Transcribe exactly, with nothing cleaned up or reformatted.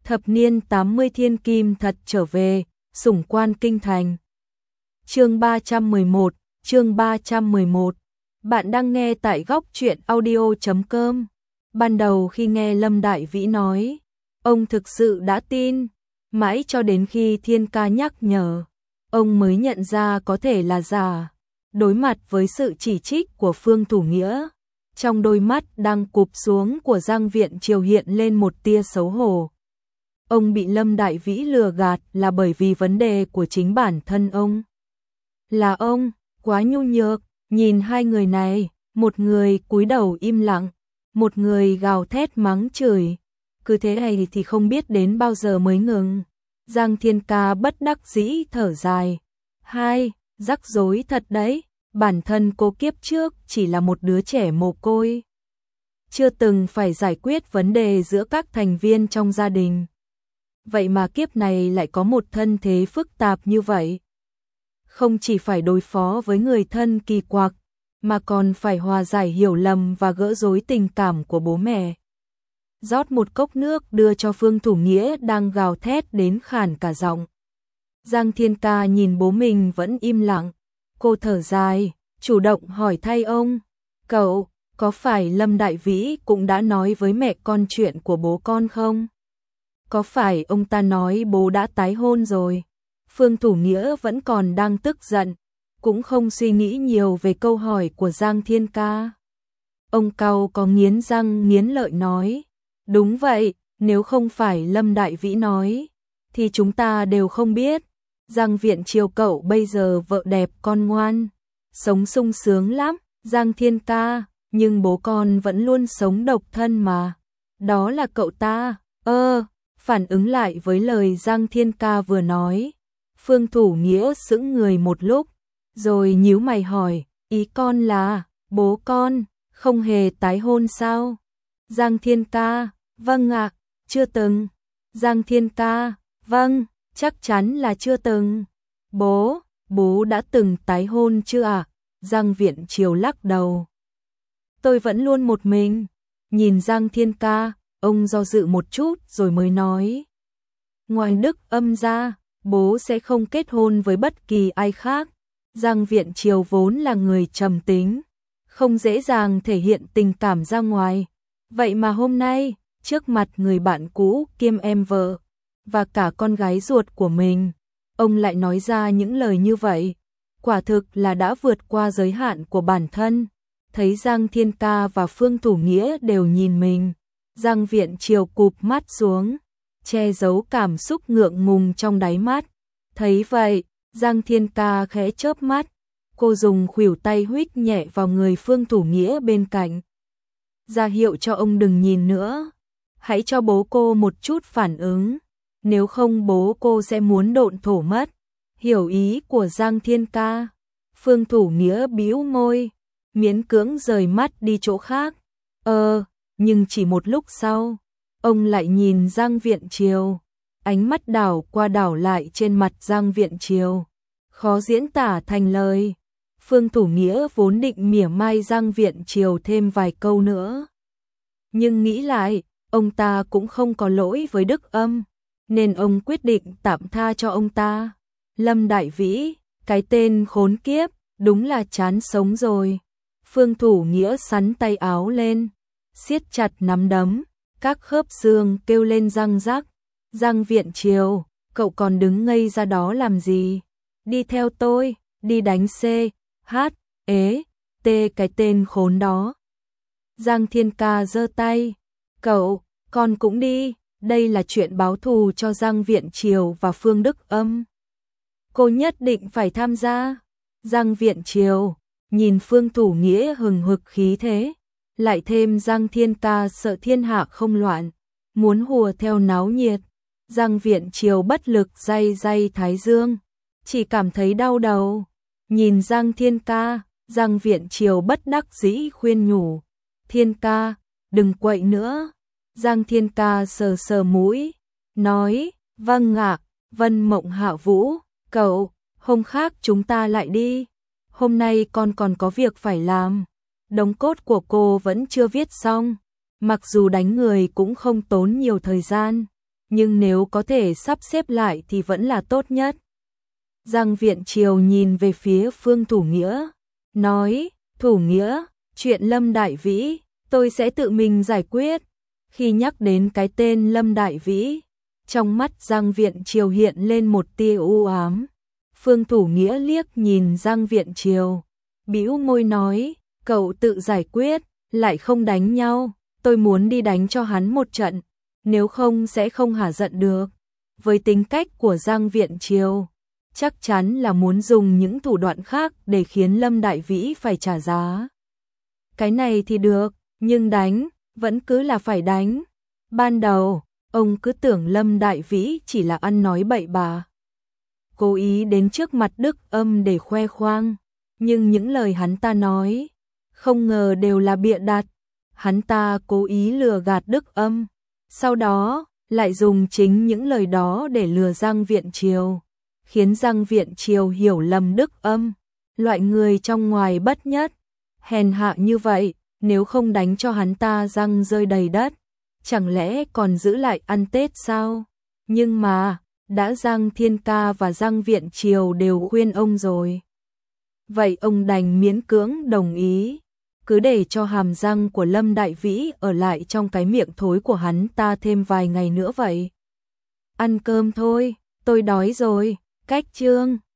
Thập niên tám mươi thiên kim thật trở về, sủng quan kinh thành. Chương ba trăm mười một, chương ba trăm mười một. Bạn đang nghe tại góc truyện audio chấm com. Ban đầu khi nghe Lâm Đại Vĩ nói, ông thực sự đã tin, mãi cho đến khi Thiên Ca nhắc nhở, ông mới nhận ra có thể là giả. Đối mặt với sự chỉ trích của Phương Thủ Nghĩa, trong đôi mắt đang cụp xuống của Giang Viện Triều hiện lên một tia xấu hổ. Ông bị Lâm Đại Vĩ lừa gạt là bởi vì vấn đề của chính bản thân ông. Là ông, quá nhu nhược, nhìn hai người này, một người cúi đầu im lặng, một người gào thét mắng chửi. Cứ thế này thì không biết đến bao giờ mới ngừng. Giang Thiên Ca bất đắc dĩ thở dài. Hai, rắc rối thật đấy, bản thân cô kiếp trước chỉ là một đứa trẻ mồ côi. Chưa từng phải giải quyết vấn đề giữa các thành viên trong gia đình. Vậy mà kiếp này lại có một thân thế phức tạp như vậy. Không chỉ phải đối phó với người thân kỳ quặc, mà còn phải hòa giải hiểu lầm và gỡ rối tình cảm của bố mẹ. Rót một cốc nước đưa cho Phương Thủ Nghĩa đang gào thét đến khản cả giọng. Giang Thiên Ca nhìn bố mình vẫn im lặng. Cô thở dài, chủ động hỏi thay ông. Cậu, có phải Lâm Đại Vĩ cũng đã nói với mẹ con chuyện của bố con không? Có phải ông ta nói bố đã tái hôn rồi? Phương Thủ Nghĩa vẫn còn đang tức giận, cũng không suy nghĩ nhiều về câu hỏi của Giang Thiên Ca. Ông cau có nghiến răng nghiến lợi nói, đúng vậy, nếu không phải Lâm Đại Vĩ nói, thì chúng ta đều không biết. Giang Viện Triều cậu bây giờ vợ đẹp con ngoan, sống sung sướng lắm, Giang Thiên Ca, nhưng bố con vẫn luôn sống độc thân mà. Đó là cậu ta, ơ, phản ứng lại với lời Giang Thiên Ca vừa nói. Phương Thủ Nghĩa sững người một lúc, rồi nhíu mày hỏi, ý con là, bố con, không hề tái hôn sao? Giang Thiên Ca, vâng ạ, chưa từng. Giang Thiên Ca, vâng, chắc chắn là chưa từng. Bố, bố đã từng tái hôn chưa ạ? Giang Viện Triều lắc đầu. Tôi vẫn luôn một mình. Nhìn Giang Thiên Ca, ông do dự một chút rồi mới nói. Ngoài Đức Âm ra, bố sẽ không kết hôn với bất kỳ ai khác. Giang Viện Triều vốn là người trầm tính, không dễ dàng thể hiện tình cảm ra ngoài. Vậy mà hôm nay, trước mặt người bạn cũ kiêm em vợ, và cả con gái ruột của mình, ông lại nói ra những lời như vậy. Quả thực là đã vượt qua giới hạn của bản thân. Thấy Giang Thiên Ca và Phương Thủ Nghĩa đều nhìn mình, Giang Viện Triều cụp mắt xuống, che giấu cảm xúc ngượng ngùng trong đáy mắt. Thấy vậy, Giang Thiên Ca khẽ chớp mắt, cô dùng khuỷu tay huých nhẹ vào người Phương Thủ Nghĩa bên cạnh. Ra hiệu cho ông đừng nhìn nữa, hãy cho bố cô một chút phản ứng, nếu không bố cô sẽ muốn độn thổ mất. Hiểu ý của Giang Thiên Ca, Phương Thủ Nghĩa bĩu môi, miễn cưỡng rời mắt đi chỗ khác. Ờ, nhưng chỉ một lúc sau, ông lại nhìn Giang Viện Triều, ánh mắt đảo qua đảo lại trên mặt Giang Viện Triều, khó diễn tả thành lời. Phương Thủ Nghĩa vốn định mỉa mai Giang Viện Triều thêm vài câu nữa, nhưng nghĩ lại, ông ta cũng không có lỗi với Đức Âm, nên ông quyết định tạm tha cho ông ta. Lâm Đại Vĩ, cái tên khốn kiếp, đúng là chán sống rồi. Phương Thủ Nghĩa sắn tay áo lên, siết chặt nắm đấm, các khớp xương kêu lên răng rắc. Giang Viện Triều, cậu còn đứng ngây ra đó làm gì? Đi theo tôi, đi đánh C, H, ế, T cái tên khốn đó. Giang Thiên Ca giơ tay, cậu, con cũng đi, đây là chuyện báo thù cho Giang Viện Triều và Phương Đức Âm. Cô nhất định phải tham gia. Giang Viện Triều, nhìn Phương Thủ Nghĩa hừng hực khí thế, lại thêm Giang Thiên Ca sợ thiên hạ không loạn, muốn hùa theo náo nhiệt. Giang Viện Triều bất lực day day thái dương, chỉ cảm thấy đau đầu. Nhìn Giang Thiên Ca, Giang Viện Triều bất đắc dĩ khuyên nhủ, Thiên Ca, đừng quậy nữa. Giang Thiên Ca sờ sờ mũi, nói, vâng ạ, Vân Mộng Hạ Vũ, cậu, hôm khác chúng ta lại đi. Hôm nay con còn có việc phải làm. Đống cốt của cô vẫn chưa viết xong, mặc dù đánh người cũng không tốn nhiều thời gian, nhưng nếu có thể sắp xếp lại thì vẫn là tốt nhất. Giang Viện Triều nhìn về phía Phương Thủ Nghĩa, nói, Thủ Nghĩa, chuyện Lâm Đại Vĩ, tôi sẽ tự mình giải quyết. Khi nhắc đến cái tên Lâm Đại Vĩ, trong mắt Giang Viện Triều hiện lên một tia u ám. Phương Thủ Nghĩa liếc nhìn Giang Viện Triều, bĩu môi nói, cậu tự giải quyết, lại không đánh nhau, tôi muốn đi đánh cho hắn một trận, nếu không sẽ không hả giận được. Với tính cách của Giang Viện Triều, chắc chắn là muốn dùng những thủ đoạn khác để khiến Lâm Đại Vĩ phải trả giá. Cái này thì được, nhưng đánh, vẫn cứ là phải đánh. Ban đầu, ông cứ tưởng Lâm Đại Vĩ chỉ là ăn nói bậy bạ, cố ý đến trước mặt Đức Âm để khoe khoang, nhưng những lời hắn ta nói, không ngờ đều là bịa đặt. Hắn ta cố ý lừa gạt Đức Âm, sau đó lại dùng chính những lời đó để lừa Giang Viện Triều, khiến Giang Viện Triều hiểu lầm Đức Âm, loại người trong ngoài bất nhất, hèn hạ như vậy, nếu không đánh cho hắn ta răng rơi đầy đất, chẳng lẽ còn giữ lại ăn Tết sao? Nhưng mà, đã Giang Thiên Ca và Giang Viện Triều đều khuyên ông rồi. Vậy ông đành miễn cưỡng đồng ý, cứ để cho hàm răng của Lâm Đại Vĩ ở lại trong cái miệng thối của hắn ta thêm vài ngày nữa vậy. Ăn cơm thôi, tôi đói rồi, cách chương.